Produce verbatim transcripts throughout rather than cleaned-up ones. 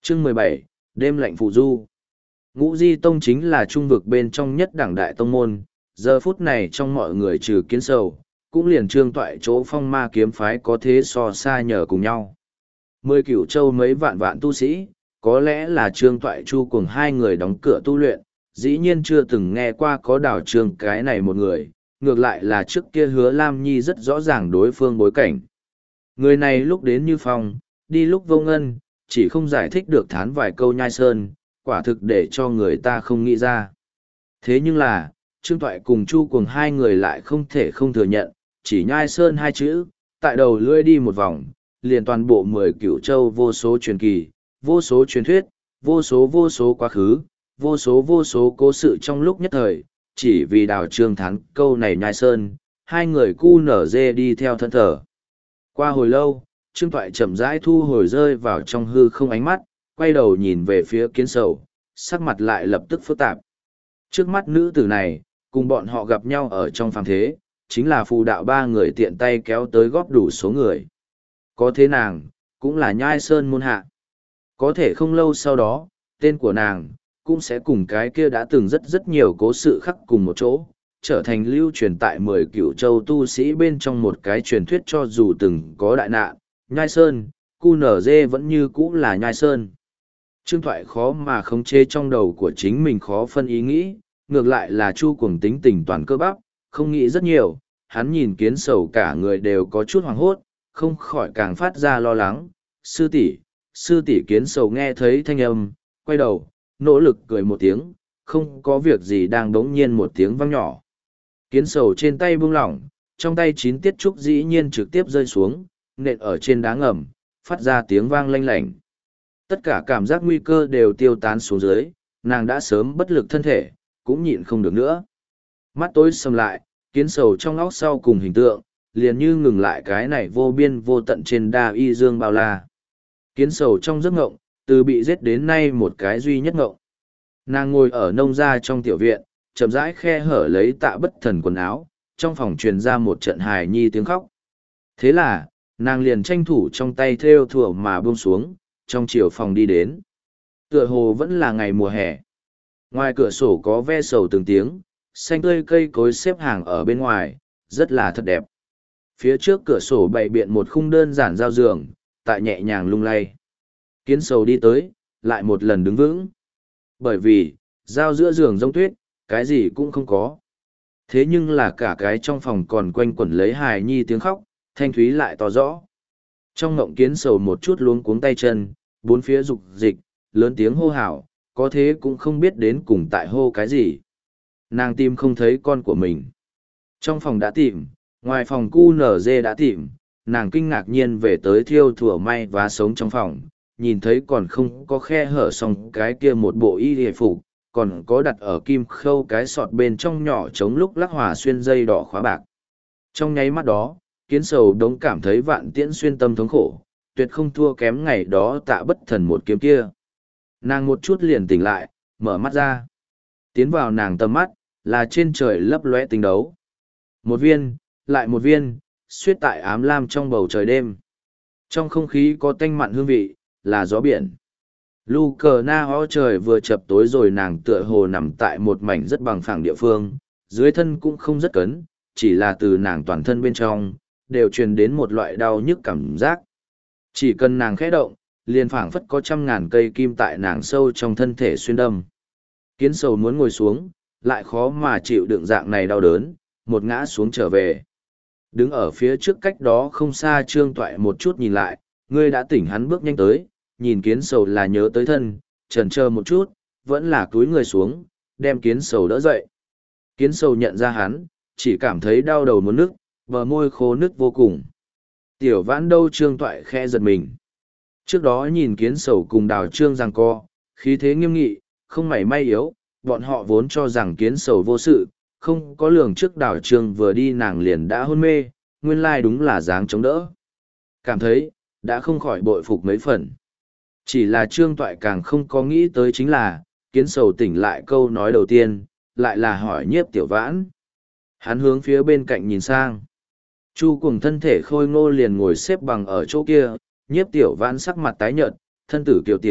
Chương mười bảy, đêm lạnh phù du. Ngũ Di Tông chính là trung vực bên trong nhất đẳng đại tông môn, giờ phút này trong mọi người trừ Kiến Sầu, cũng liền Trương Toại chỗ phong ma kiếm phái có thế so xa nhờ cùng nhau. Mười Cửu Châu mấy vạn vạn tu sĩ, có lẽ là Trương Toại Chu cùng hai người đóng cửa tu luyện, dĩ nhiên chưa từng nghe qua có đảo Trương cái này một người, ngược lại là trước kia Hứa Lam Nhi rất rõ ràng đối phương bối cảnh. Người này lúc đến như phong, đi lúc vô ngân, chỉ không giải thích được thán vài câu nhai sơn, quả thực để cho người ta không nghĩ ra. Thế nhưng là, Trương Toại cùng Chu cùng hai người lại không thể không thừa nhận, chỉ nhai sơn hai chữ, tại đầu lưỡi đi một vòng, liền toàn bộ mười cửu châu vô số truyền kỳ, vô số truyền thuyết, vô số vô số quá khứ, vô số vô số cố sự trong lúc nhất thời, chỉ vì đào Trương thán câu này nhai sơn, hai người cu nở dê đi theo thân thở. Qua hồi lâu, Trương Toại chậm rãi thu hồi rơi vào trong hư không ánh mắt, quay đầu nhìn về phía Kiến Sầu, sắc mặt lại lập tức phức tạp. Trước mắt nữ tử này, cùng bọn họ gặp nhau ở trong phàm thế, chính là phù đạo ba người tiện tay kéo tới góp đủ số người. Có thế nàng, cũng là nhai sơn môn hạ. Có thể không lâu sau đó, tên của nàng, cũng sẽ cùng cái kia đã từng rất rất nhiều cố sự khắc cùng một chỗ, trở thành lưu truyền tại mười cửu châu tu sĩ bên trong một cái truyền thuyết cho dù từng có đại nạn, nhai sơn, cu nở dê vẫn như cũ là nhai sơn. Trương Thoại khó mà khống chế trong đầu của chính mình khó phân ý nghĩ, ngược lại là Chu Cuồng tính tình toàn cơ bắp, không nghĩ rất nhiều, hắn nhìn Kiến Sầu cả người đều có chút hoảng hốt, không khỏi càng phát ra lo lắng. Sư tỷ, sư tỷ. Kiến Sầu nghe thấy thanh âm, quay đầu, nỗ lực cười một tiếng, không có việc gì đang đống nhiên một tiếng vang nhỏ. Kiến Sầu trên tay buông lỏng, trong tay chín tiết trúc dĩ nhiên trực tiếp rơi xuống, nện ở trên đá ngầm, phát ra tiếng vang lanh lảnh. Tất cả cảm giác nguy cơ đều tiêu tán xuống dưới, nàng đã sớm bất lực thân thể, cũng nhịn không được nữa. Mắt tối sầm lại, Kiến Sầu trong óc sau cùng hình tượng, liền như ngừng lại cái này vô biên vô tận trên đa y dương bao la. Kiến Sầu trong giấc ngộng, từ bị giết đến nay một cái duy nhất ngộng. Nàng ngồi ở nông gia trong tiểu viện, chậm rãi khe hở lấy Tạ Bất Thần quần áo, trong phòng truyền ra một trận hài nhi tiếng khóc. Thế là, nàng liền tranh thủ trong tay thêu thủa mà buông xuống, trong chiều phòng đi đến. Tựa hồ vẫn là ngày mùa hè. Ngoài cửa sổ có ve sầu từng tiếng, xanh tươi cây cối xếp hàng ở bên ngoài, rất là thật đẹp. Phía trước cửa sổ bày biện một khung đơn giản giao giường, tại nhẹ nhàng lung lay. Kiến Sầu đi tới, lại một lần đứng vững. Bởi vì, giao giữa giường giống tuyết, cái gì cũng không có. Thế nhưng là cả cái trong phòng còn quanh quẩn lấy hài nhi tiếng khóc, thanh thúy lại to rõ. Trong ngộng Kiến Sầu một chút luống cuống tay chân, bốn phía rục dịch, lớn tiếng hô hào, có thế cũng không biết đến cùng tại hô cái gì. Nàng tìm không thấy con của mình. Trong phòng đã tìm, ngoài phòng cu nở dê đã tìm, nàng kinh ngạc nhiên về tới thiêu thủa may và sống trong phòng, nhìn thấy còn không có khe hở xong cái kia một bộ y hề phục, còn có đặt ở kim khâu cái sọt bên trong nhỏ chống lúc lắc hòa xuyên dây đỏ khóa bạc. Trong nháy mắt đó, Kiến Sầu đống cảm thấy vạn tiễn xuyên tâm thống khổ, tuyệt không thua kém ngày đó Tạ Bất Thần một kiếm kia. Nàng một chút liền tỉnh lại, mở mắt ra. Tiến vào nàng tầm mắt, là trên trời lấp lóe tinh đấu. Một viên, lại một viên, suyết tại ám lam trong bầu trời đêm. Trong không khí có tanh mặn hương vị, là gió biển. Lu cờ na ho trời vừa chập tối rồi, nàng tựa hồ nằm tại một mảnh rất bằng phẳng địa phương, dưới thân cũng không rất cấn, chỉ là từ nàng toàn thân bên trong, đều truyền đến một loại đau nhức cảm giác. Chỉ cần nàng khẽ động, liền phảng phất có trăm ngàn cây kim tại nàng sâu trong thân thể xuyên đâm. Kiến Sầu muốn ngồi xuống, lại khó mà chịu đựng dạng này đau đớn, một ngã xuống trở về. Đứng ở phía trước cách đó không xa Trương Toại một chút nhìn lại, ngươi đã tỉnh, hắn bước nhanh tới, nhìn Kiến Sầu là nhớ tới thân, chần chờ một chút, vẫn là cúi người xuống, đem Kiến Sầu đỡ dậy. Kiến Sầu nhận ra hắn, chỉ cảm thấy đau đầu muốn nức, bờ môi khô nức vô cùng. Tiểu Vãn đâu? Trương Toại khẽ giật mình. Trước đó nhìn Kiến Sầu cùng Đào Trương giằng co, khí thế nghiêm nghị, không mảy may yếu, bọn họ vốn cho rằng Kiến Sầu vô sự, không có lường trước Đào Trương vừa đi nàng liền đã hôn mê, nguyên lai đúng là dáng chống đỡ. Cảm thấy, đã không khỏi bội phục mấy phần. Chỉ là Trương Toại càng không có nghĩ tới chính là, Kiến Sầu tỉnh lại câu nói đầu tiên, lại là hỏi Nhiếp Tiểu Vãn. Hắn hướng phía bên cạnh nhìn sang. Chu Cuồng thân thể khôi ngô liền ngồi xếp bằng ở chỗ kia, Nhiếp Tiểu Vãn sắc mặt tái nhợt, thân tử kiều tiểu,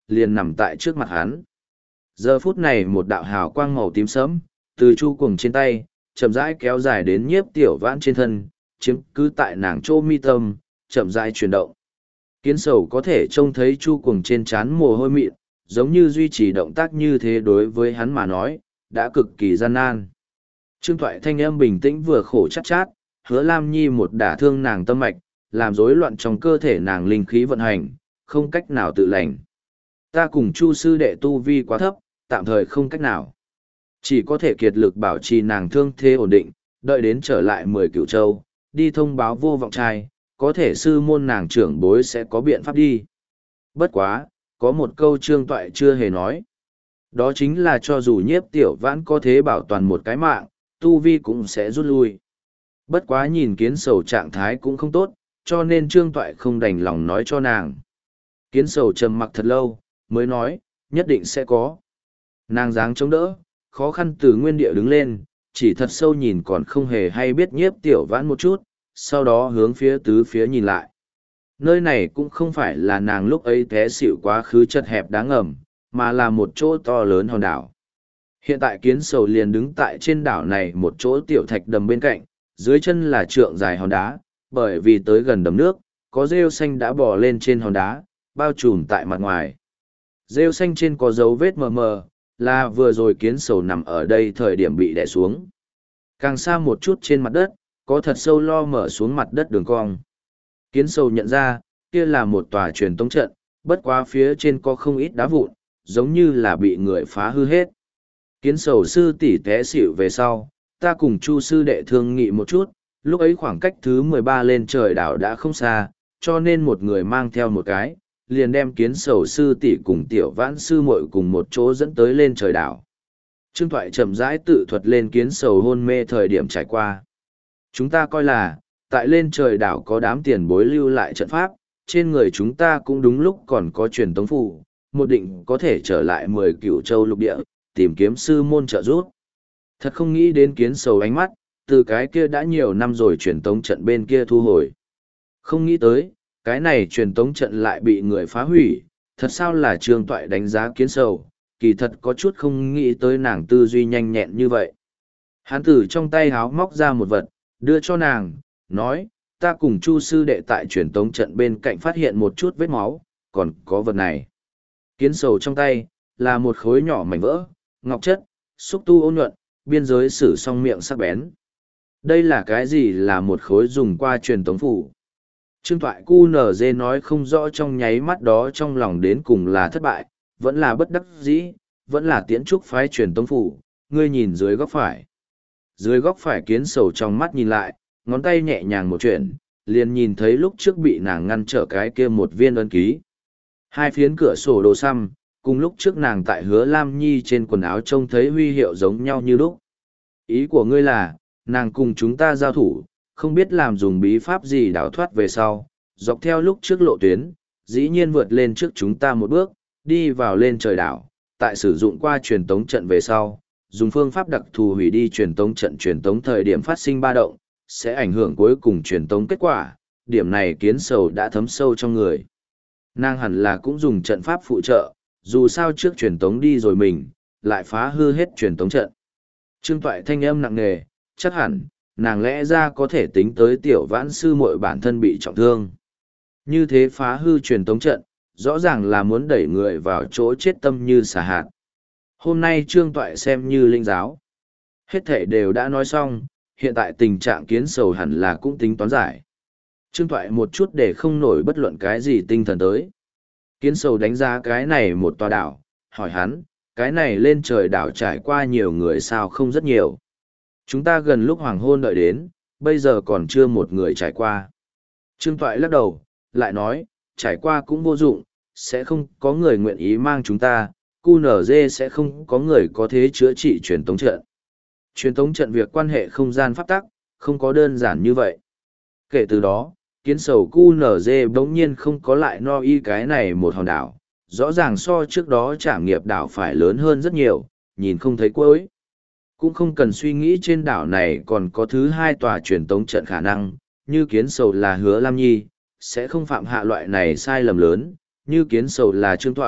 liền nằm tại trước mặt hắn. Giờ phút này một đạo hào quang màu tím sẫm, từ chu cuồng trên tay, chậm rãi kéo dài đến nhiếp tiểu vãn trên thân, chiếm cứ tại nàng chỗ mi tâm, chậm rãi chuyển động. Kiến sầu có thể trông thấy chu cuồng trên trán mồ hôi mịn, giống như duy trì động tác như thế đối với hắn mà nói, đã cực kỳ gian nan. Trương Toại thanh âm bình tĩnh vừa khổ chát chát, Hứa Lam Nhi một đả thương nàng tâm mạch, làm rối loạn trong cơ thể nàng linh khí vận hành, không cách nào tự lành. Ta cùng Chu sư đệ tu vi quá thấp, tạm thời không cách nào. Chỉ có thể kiệt lực bảo trì nàng thương thế ổn định, đợi đến trở lại mười cửu châu, đi thông báo vô vọng trai, có thể sư môn nàng trưởng bối sẽ có biện pháp đi. Bất quá, có một câu Trương Toại chưa hề nói. Đó chính là cho dù nhiếp tiểu vãn có thế bảo toàn một cái mạng, tu vi cũng sẽ rút lui. Bất quá nhìn kiến sầu trạng thái cũng không tốt, cho nên Trương Toại không đành lòng nói cho nàng. Kiến sầu trầm mặc thật lâu, mới nói, nhất định sẽ có. Nàng dáng chống đỡ, khó khăn từ nguyên địa đứng lên, chỉ thật sâu nhìn còn không hề hay biết nhiếp tiểu vãn một chút, sau đó hướng phía tứ phía nhìn lại. Nơi này cũng không phải là nàng lúc ấy té xỉu quá khứ chật hẹp đáng ngầm, mà là một chỗ to lớn hòn đảo. Hiện tại kiến sầu liền đứng tại trên đảo này một chỗ tiểu thạch đầm bên cạnh, dưới chân là trượng dài hòn đá, bởi vì tới gần đầm nước, có rêu xanh đã bò lên trên hòn đá, bao trùm tại mặt ngoài. Rêu xanh trên có dấu vết mờ mờ, là vừa rồi kiến sầu nằm ở đây thời điểm bị đè xuống. Càng xa một chút trên mặt đất, có thật sâu lo mở xuống mặt đất đường cong. Kiến sầu nhận ra, kia là một tòa truyền tống trận, bất quá phía trên có không ít đá vụn, giống như là bị người phá hư hết. Kiến sầu sư tỷ té xỉu về sau, ta cùng Chu sư đệ thương nghị một chút, lúc ấy khoảng cách thứ mười ba lên trời đảo đã không xa, cho nên một người mang theo một cái, liền đem kiến sầu sư tỷ cùng tiểu vãn sư muội cùng một chỗ dẫn tới lên trời đảo. Trương Toại chậm rãi tự thuật lên kiến sầu hôn mê thời điểm trải qua. Chúng ta coi là, tại lên trời đảo có đám tiền bối lưu lại trận pháp, trên người chúng ta cũng đúng lúc còn có truyền tống phù, một định có thể trở lại mười cửu châu lục địa, tìm kiếm sư môn trợ giúp. Thật không nghĩ đến kiến sầu ánh mắt, từ cái kia đã nhiều năm rồi truyền tống trận bên kia thu hồi. Không nghĩ tới, cái này truyền tống trận lại bị người phá hủy, thật sao là Trương Toại đánh giá kiến sầu, kỳ thật có chút không nghĩ tới nàng tư duy nhanh nhẹn như vậy. Hán tử trong tay háo móc ra một vật, đưa cho nàng, nói, ta cùng Chu sư đệ tại truyền tống trận bên cạnh phát hiện một chút vết máu, còn có vật này. Kiến sầu trong tay, là một khối nhỏ mảnh vỡ, ngọc chất, xúc tu ôn nhuận, biên giới sử song miệng sắc bén. Đây là cái gì là một khối dùng qua truyền tống phủ? Trương Toại cu nở dê nói không rõ trong nháy mắt đó trong lòng đến cùng là thất bại, vẫn là bất đắc dĩ, vẫn là tiễn trúc phái truyền tống phủ, ngươi nhìn dưới góc phải. Dưới góc phải kiến sầu trong mắt nhìn lại, ngón tay nhẹ nhàng một chuyện, liền nhìn thấy lúc trước bị nàng ngăn trở cái kia một viên ấn ký. Hai phiến cửa sổ đồ xăm, cùng lúc trước nàng tại Hứa Lam Nhi trên quần áo trông thấy huy hiệu giống nhau như lúc. Ý của ngươi là, nàng cùng chúng ta giao thủ, không biết làm dùng bí pháp gì đào thoát về sau, dọc theo lúc trước lộ tuyến, dĩ nhiên vượt lên trước chúng ta một bước, đi vào lên trời đảo, tại sử dụng qua truyền tống trận về sau, dùng phương pháp đặc thù hủy đi truyền tống trận truyền tống thời điểm phát sinh ba động, sẽ ảnh hưởng cuối cùng truyền tống kết quả, điểm này kiến sầu đã thấm sâu trong người. Nàng hẳn là cũng dùng trận pháp phụ trợ, dù sao trước truyền tống đi rồi mình, lại phá hư hết truyền tống trận. Trương Toại thanh âm nặng nề, chắc hẳn, nàng lẽ ra có thể tính tới tiểu vãn sư muội bản thân bị trọng thương. Như thế phá hư truyền tống trận, rõ ràng là muốn đẩy người vào chỗ chết tâm như xả hạt. Hôm nay Trương Toại xem như linh giáo. Hết thể đều đã nói xong, hiện tại tình trạng kiến sầu hẳn là cũng tính toán giải. Trương Toại một chút để không nổi bất luận cái gì tinh thần tới. Kiến sầu đánh giá cái này một tòa đảo, hỏi hắn, cái này lên trời đảo trải qua nhiều người sao không rất nhiều. Chúng ta gần lúc hoàng hôn đợi đến, bây giờ còn chưa một người trải qua. Trương Toại lắc đầu, lại nói, trải qua cũng vô dụng, sẽ không có người nguyện ý mang chúng ta, cu nở dê sẽ không có người có thế chữa trị truyền tống trận. Truyền tống trận việc quan hệ không gian pháp tắc, không có đơn giản như vậy. Kể từ đó, kiến sầu cu nở dê bỗng nhiên không có lại no y cái này một hòn đảo, rõ ràng so trước đó trảm nghiệp đảo phải lớn hơn rất nhiều, nhìn không thấy cuối. Cũng không cần suy nghĩ trên đảo này còn có thứ hai tòa truyền tống trận khả năng, như kiến sầu là Hứa Lam Nhi, sẽ không phạm hạ loại này sai lầm lớn, như kiến sầu là Trương Toại,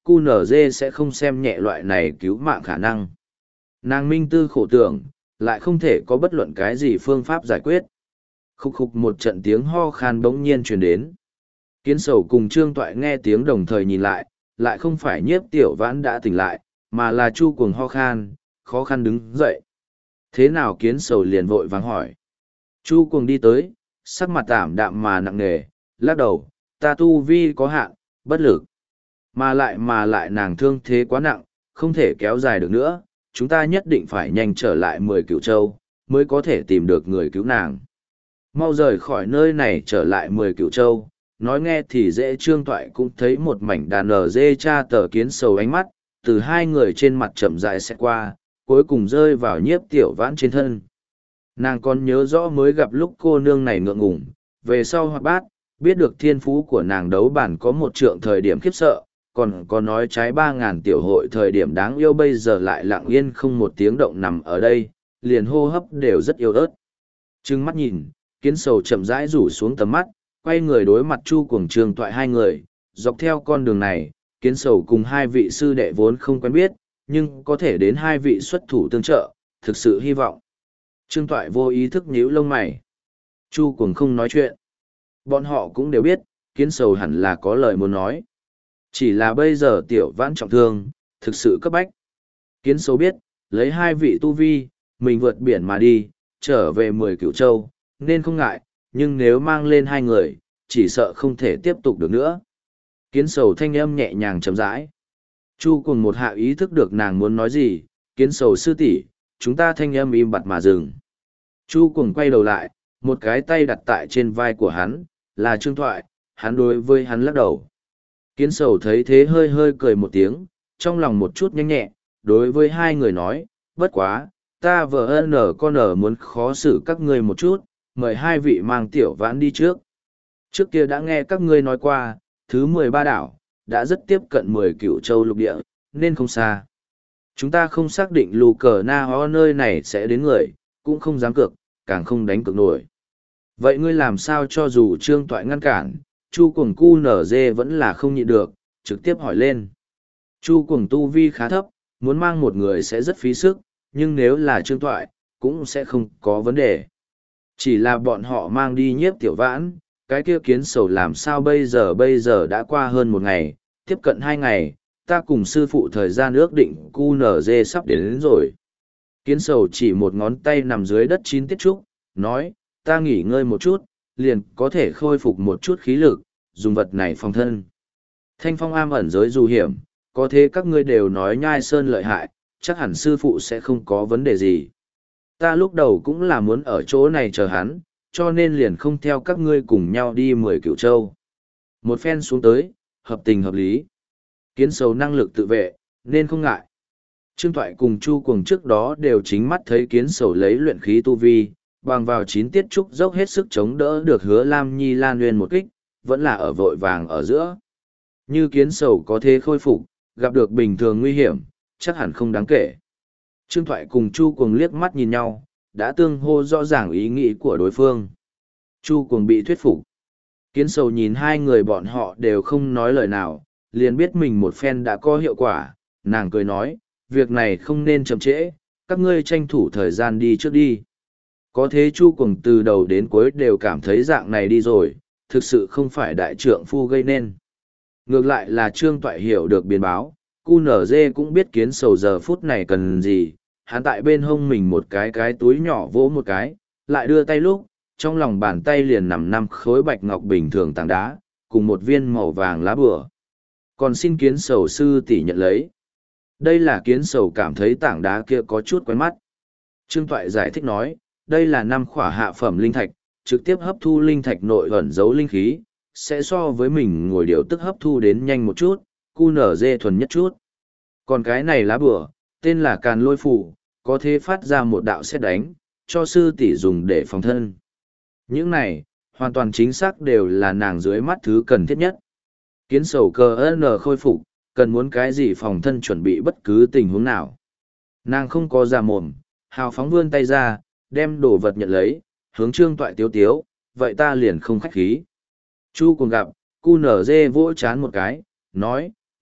cu nở dê sẽ không xem nhẹ loại này cứu mạng khả năng. Nàng minh tư khổ tưởng, lại không thể có bất luận cái gì phương pháp giải quyết. Khúc khúc một trận tiếng ho khan bỗng nhiên truyền đến. Kiến sầu cùng Trương Toại nghe tiếng đồng thời nhìn lại, lại không phải nhiếp tiểu vãn đã tỉnh lại, mà là Chu Cuồng ho khan, khó khăn đứng dậy. Thế nào Kiến sầu liền vội vàng hỏi. Chu Cuồng đi tới, sắc mặt tảm đạm mà nặng nề, lắc đầu, ta tu vi có hạn, bất lực. Mà lại mà lại nàng thương thế quá nặng, không thể kéo dài được nữa, chúng ta nhất định phải nhanh trở lại mười cửu châu, mới có thể tìm được người cứu nàng. Mau rời khỏi nơi này trở lại mười cửu châu, nói nghe thì dễ. Trương Toại cũng thấy một mảnh đàn ở dê cha tờ Kiến sầu ánh mắt, từ hai người trên mặt chậm rãi sẽ qua, cuối cùng rơi vào nhiếp tiểu vãn trên thân. Nàng còn nhớ rõ mới gặp lúc cô nương này ngượng ngùng, về sau hoạt bát, biết được thiên phú của nàng đấu bản có một trượng thời điểm khiếp sợ, còn có nói trái ba ngàn tiểu hội thời điểm đáng yêu, bây giờ lại lặng yên không một tiếng động nằm ở đây, liền hô hấp đều rất yếu ớt. Trừng mắt nhìn, Kiến sầu chậm rãi rủ xuống tầm mắt, quay người đối mặt Chu Cuồng Trương Toại hai người, dọc theo con đường này, Kiến sầu cùng hai vị sư đệ vốn không quen biết, nhưng có thể đến hai vị xuất thủ tương trợ, thực sự hy vọng. Trương Toại vô ý thức nhíu lông mày. Chu Cuồng không nói chuyện. Bọn họ cũng đều biết, Kiến sầu hẳn là có lời muốn nói. Chỉ là bây giờ tiểu vãn trọng thương, thực sự cấp bách. Kiến sầu biết, lấy hai vị tu vi, mình vượt biển mà đi, trở về mười cửu châu, nên không ngại, nhưng nếu mang lên hai người, chỉ sợ không thể tiếp tục được nữa. Kiến sầu thanh âm nhẹ nhàng chậm rãi. Chu Cuồng một hạ ý thức được nàng muốn nói gì, Kiến sầu sư tỷ, chúng ta thanh âm im bặt mà dừng. Chu Cuồng quay đầu lại, một cái tay đặt tại trên vai của hắn, là Trương Thoại, hắn đối với hắn lắc đầu. Kiến sầu thấy thế hơi hơi cười một tiếng, trong lòng một chút nhanh nhẹ, đối với hai người nói, bất quá, ta vợ nở con ở muốn khó xử các ngươi một chút, mời hai vị mang tiểu vãn đi trước. Trước kia đã nghe các ngươi nói qua, thứ mười ba đảo, đã rất tiếp cận mười cửu châu lục địa, nên không xa. Chúng ta không xác định lù cờ na ho nơi này sẽ đến người, cũng không dám cược, càng không đánh cược nổi. Vậy ngươi làm sao cho dù Trương Toại ngăn cản, Chu Cuồng cu nở dê vẫn là không nhịn được, trực tiếp hỏi lên. Chu Cuồng tu vi khá thấp, muốn mang một người sẽ rất phí sức, nhưng nếu là Trương Toại, cũng sẽ không có vấn đề. Chỉ là bọn họ mang đi nhiếp tiểu vãn, cái kia Kiến sầu làm sao bây giờ bây giờ đã qua hơn một ngày, tiếp cận hai ngày, ta cùng sư phụ thời gian ước định cu nở dê sắp đến, đến rồi. Kiến sầu chỉ một ngón tay nằm dưới đất chín tiết trúc, nói, ta nghỉ ngơi một chút, liền có thể khôi phục một chút khí lực, dùng vật này phòng thân. Thanh phong am ẩn giới dù hiểm, có thế các ngươi đều nói nhai sơn lợi hại, chắc hẳn sư phụ sẽ không có vấn đề gì. Ta lúc đầu cũng là muốn ở chỗ này chờ hắn, cho nên liền không theo các ngươi cùng nhau đi mười cửu châu. Một phen xuống tới, hợp tình hợp lý. Kiến sầu năng lực tự vệ, nên không ngại. Trương Toại cùng Chu Cuồng trước đó đều chính mắt thấy Kiến sầu lấy luyện khí tu vi, bằng vào chín tiết trúc dốc hết sức chống đỡ được Hứa Lam Nhi Lan Nguyên một kích, vẫn là ở vội vàng ở giữa. Như Kiến sầu có thể khôi phục, gặp được bình thường nguy hiểm, chắc hẳn không đáng kể. Trương Thoại cùng Chu Cuồng liếc mắt nhìn nhau, đã tương hô rõ ràng ý nghĩ của đối phương. Chu Cuồng bị thuyết phục. Kiến sầu nhìn hai người bọn họ đều không nói lời nào, liền biết mình một phen đã có hiệu quả, nàng cười nói, việc này không nên chậm trễ, các ngươi tranh thủ thời gian đi trước đi. Có thế Chu Cuồng từ đầu đến cuối đều cảm thấy dạng này đi rồi, thực sự không phải đại trượng phu gây nên. Ngược lại là Trương Toại hiểu được biến báo, cu nở dê cũng biết Kiến sầu giờ phút này cần gì, hắn tại bên hông mình một cái cái túi nhỏ vỗ một cái, lại đưa tay lúc, trong lòng bàn tay liền nằm năm khối bạch ngọc bình thường tảng đá, cùng một viên màu vàng lá bùa. Còn xin Kiến sầu sư tỷ nhận lấy. Đây là Kiến sầu cảm thấy tảng đá kia có chút quen mắt. Trương Toại giải thích nói, đây là năm khỏa hạ phẩm linh thạch, trực tiếp hấp thu linh thạch nội ẩn giấu linh khí, sẽ so với mình ngồi điều tức hấp thu đến nhanh một chút, cu nở dê thuần nhất chút. Còn cái này lá bùa, tên là Càn Lôi Phù, có thể phát ra một đạo sét đánh, cho sư tỷ dùng để phòng thân. Những này, hoàn toàn chính xác đều là nàng dưới mắt thứ cần thiết nhất. Kiến sầu cờ N khôi phục, cần muốn cái gì phòng thân chuẩn bị bất cứ tình huống nào. Nàng không có ra mồm, hào phóng vươn tay ra, đem đồ vật nhận lấy, hướng Trương Toại tiếu tiếu, vậy ta liền không khách khí. Chu Cuồng gặp, cu nở dê vỗ chán một cái, nói,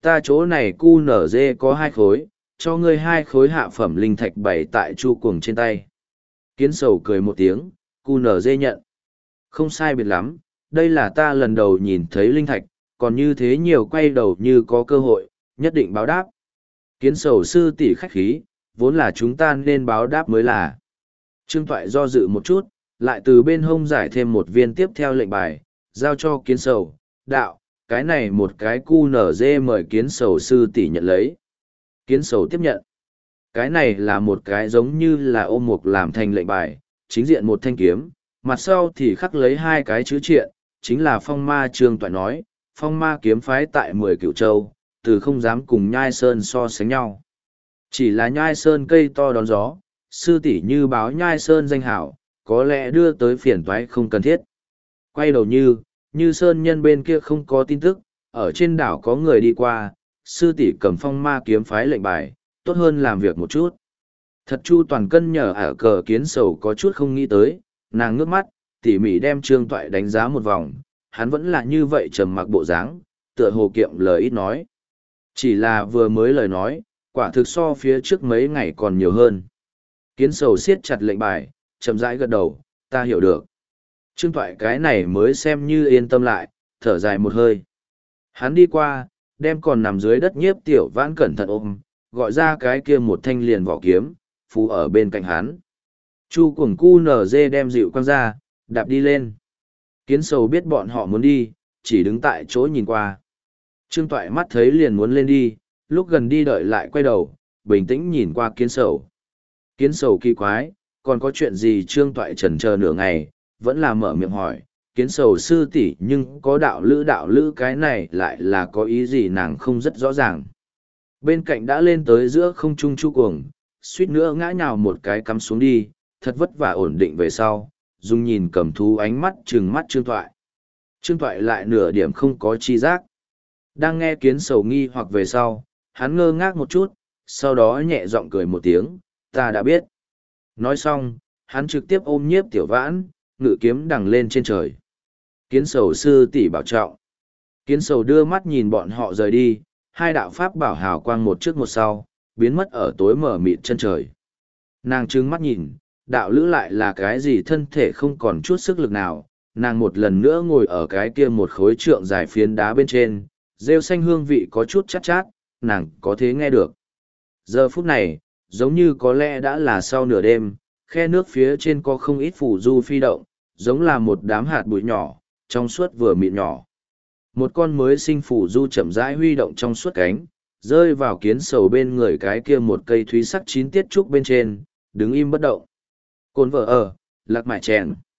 ta chỗ này cu nở dê có hai khối, cho ngươi hai khối hạ phẩm linh thạch bày tại chu cuồng trên tay. Kiến sầu cười một tiếng, cu nở dê nhận. Không sai biệt lắm, đây là ta lần đầu nhìn thấy linh thạch, còn như thế nhiều quay đầu như có cơ hội, nhất định báo đáp. Kiến sầu sư tỷ khách khí, vốn là chúng ta nên báo đáp mới là. Trương Toại do dự một chút, lại từ bên hông giải thêm một viên tiếp theo lệnh bài, giao cho kiến sầu, đạo, cái này một cái cu nở dê mời kiến sầu sư tỷ nhận lấy. Kiến sầu tiếp nhận. Cái này là một cái giống như là ôm mục làm thành lệnh bài, chính diện một thanh kiếm, mặt sau thì khắc lấy hai cái chữ triện, chính là phong ma. Trương Toại nói, phong ma kiếm phái tại mười cửu châu, từ không dám cùng nhai sơn so sánh nhau. Chỉ là nhai sơn cây to đón gió, sư tỷ như báo nhai sơn danh hảo, có lẽ đưa tới phiền toái không cần thiết. Quay đầu như, như sơn nhân bên kia không có tin tức, ở trên đảo có người đi qua, sư tỷ cầm phong ma kiếm phái lệnh bài, tốt hơn làm việc một chút. Thật chu toàn cân nhở ở cờ kiến sầu có chút không nghĩ tới, nàng ngước mắt, tỉ mỉ đem Trương Toại đánh giá một vòng, hắn vẫn là như vậy trầm mặc bộ dáng, tựa hồ kiệm lời ít nói. Chỉ là vừa mới lời nói, quả thực so phía trước mấy ngày còn nhiều hơn. Kiến sầu siết chặt lệnh bài, chậm rãi gật đầu, ta hiểu được. Trương Toại cái này mới xem như yên tâm lại, thở dài một hơi. Hắn đi qua, đem còn nằm dưới đất Nhiếp Tiểu Vãn cẩn thận ôm, gọi ra cái kia một thanh liền vỏ kiếm, phú ở bên cạnh hắn. Chu cuồng cu nở dê đem dịu quăng ra, đạp đi lên. Kiến sầu biết bọn họ muốn đi, chỉ đứng tại chỗ nhìn qua. Trương Toại mắt thấy liền muốn lên đi, lúc gần đi đợi lại quay đầu, bình tĩnh nhìn qua kiến sầu. Kiến sầu kỳ quái, còn có chuyện gì? Trương Toại chần chờ nửa ngày, vẫn là mở miệng hỏi, kiến sầu sư tỷ nhưng có đạo lữ đạo lữ cái này lại là có ý gì nàng không rất rõ ràng. Bên cạnh đã lên tới giữa không trung chu cuồng, suýt nữa ngã nhào một cái cắm xuống đi, thật vất vả ổn định về sau, dùng nhìn cầm thú ánh mắt trừng mắt Trương Toại. Trương Toại lại nửa điểm không có chi giác. Đang nghe kiến sầu nghi hoặc về sau, hắn ngơ ngác một chút, sau đó nhẹ giọng cười một tiếng, ta đã biết. Nói xong, hắn trực tiếp ôm Nhiếp Tiểu Vãn, ngự kiếm đằng lên trên trời. Kiến sầu sư tỷ bảo trọng. Kiến sầu đưa mắt nhìn bọn họ rời đi, hai đạo pháp bảo hào quang một trước một sau, biến mất ở tối mở mịt chân trời. Nàng trừng mắt nhìn, đạo lữ lại là cái gì? Thân thể không còn chút sức lực nào, nàng một lần nữa ngồi ở cái kia một khối trượng dài phiến đá bên trên, rêu xanh hương vị có chút chát chát, nàng có thể nghe được. Giờ phút này, giống như có lẽ đã là sau nửa đêm, khe nước phía trên có không ít phù du phi động, giống là một đám hạt bụi nhỏ, trong suốt vừa mịn nhỏ. Một con mới sinh phù du chậm rãi huy động trong suốt cánh, rơi vào kiến sầu bên người cái kia một cây thúy sắc chín tiết trúc bên trên, đứng im bất động. Cồn vợ ở, lạc mại chèn.